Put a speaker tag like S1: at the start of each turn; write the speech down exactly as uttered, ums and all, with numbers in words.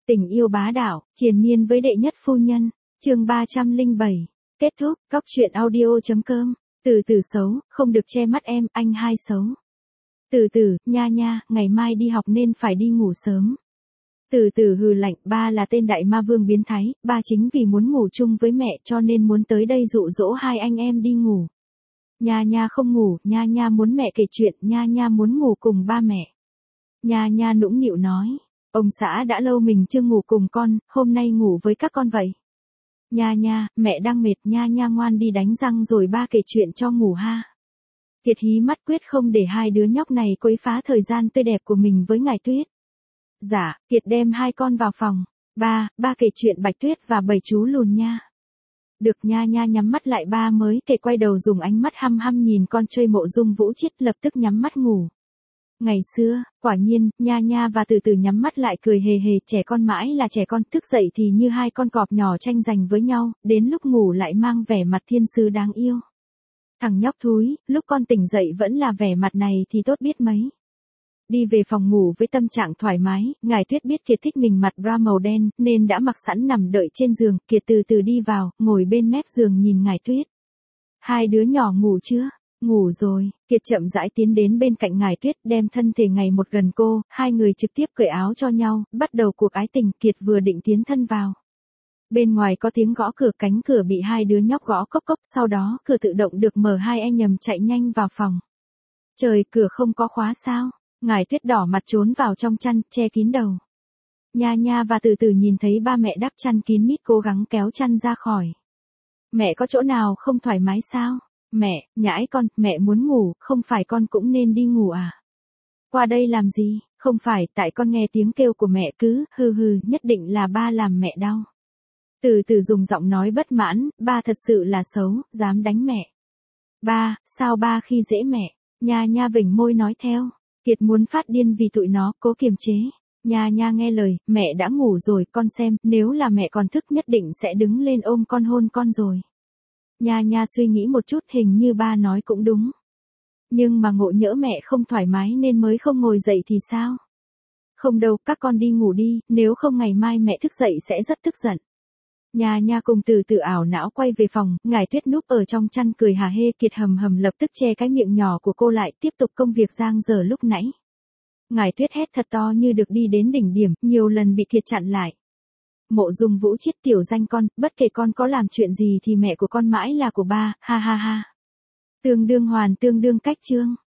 S1: Tình yêu bá đạo, triền miên với đệ nhất phu nhân. Chương ba trăm lẻ bảy. Kết thúc. Cóc truyện audio chấm com. Từ từ xấu, không được che mắt em, anh hai xấu. Từ từ, nha nha, ngày mai đi học nên phải đi ngủ sớm. Từ từ hừ lạnh, ba là tên đại ma vương biến thái, ba chính vì muốn ngủ chung với mẹ cho nên muốn tới đây dụ dỗ hai anh em đi ngủ. Nha nha không ngủ, nha nha muốn mẹ kể chuyện, nha nha muốn ngủ cùng ba mẹ. Nha nha nũng nịu nói, ông xã đã lâu mình chưa ngủ cùng con, hôm nay ngủ với các con vậy. Nha nha, mẹ đang mệt, nha nha ngoan đi đánh răng rồi ba kể chuyện cho ngủ ha. Kiệt hí mắt quyết không để hai đứa nhóc này quấy phá thời gian tươi đẹp của mình với Ngải Tuyết. Dạ, Kiệt đem hai con vào phòng. Ba, ba kể chuyện Bạch Tuyết và bảy chú lùn nha. Được, nha nha nhắm mắt lại, ba mới kể quay đầu dùng ánh mắt hăm hăm nhìn con chơi Mộ Dung Vũ Chiết, lập tức nhắm mắt ngủ. Ngày xưa, quả nhiên, nha nha và từ từ nhắm mắt lại cười hề hề, trẻ con mãi là trẻ con, thức dậy thì như hai con cọp nhỏ tranh giành với nhau, đến lúc ngủ lại mang vẻ mặt thiên sứ đáng yêu. Thằng nhóc thúi, lúc con tỉnh dậy vẫn là vẻ mặt này thì tốt biết mấy. Đi về phòng ngủ với tâm trạng thoải mái, Ngải Tuyết biết Kiệt thích mình mặt bra màu đen, nên đã mặc sẵn nằm đợi trên giường, Kiệt từ từ đi vào, ngồi bên mép giường nhìn Ngải Tuyết. Hai đứa nhỏ ngủ chưa? Ngủ rồi, Kiệt chậm rãi tiến đến bên cạnh Ngải Tuyết, đem thân thể ngày một gần cô, hai người trực tiếp cởi áo cho nhau, bắt đầu cuộc ái tình. Kiệt vừa định tiến thân vào. Bên ngoài có tiếng gõ cửa, cánh cửa bị hai đứa nhóc gõ cốc cốc, sau đó cửa tự động được mở, hai anh nhầm chạy nhanh vào phòng. Trời, cửa không có khóa sao? Ngải Tuyết đỏ mặt trốn vào trong chăn, che kín đầu. Nha nha và từ từ nhìn thấy ba mẹ đắp chăn kín mít cố gắng kéo chăn ra khỏi. Mẹ có chỗ nào không thoải mái sao? Mẹ, nhãi con, mẹ muốn ngủ, không phải con cũng nên đi ngủ à? Qua đây làm gì? Không phải, tại con nghe tiếng kêu của mẹ cứ, hừ hừ, nhất định là ba làm mẹ đau. Từ từ dùng giọng nói bất mãn, ba thật sự là xấu, dám đánh mẹ. Ba, sao ba khi dễ mẹ? Nha nha vểnh môi nói theo. Kiệt muốn phát điên vì tụi nó, cố kiềm chế. Nha nha nghe lời, mẹ đã ngủ rồi, con xem, nếu là mẹ còn thức nhất định sẽ đứng lên ôm con hôn con rồi. Nha nha suy nghĩ một chút, hình như ba nói cũng đúng. Nhưng mà ngộ nhỡ mẹ không thoải mái nên mới không ngồi dậy thì sao? Không đâu, các con đi ngủ đi, nếu không ngày mai mẹ thức dậy sẽ rất tức giận. Nha nha cùng từ từ ảo não quay về phòng, Ngải Tuyết núp ở trong chăn cười hả hê. Kiệt hầm hầm lập tức che cái miệng nhỏ của cô lại, tiếp tục công việc giang dở lúc nãy. Ngải Tuyết hét thật to như được đi đến đỉnh điểm, nhiều lần bị Kiệt chặn lại. Mộ Dung Vũ Chiết, tiểu danh con, bất kể con có làm chuyện gì thì mẹ của con mãi là của ba, ha ha ha. Tương đương hoàn tương đương cách chương.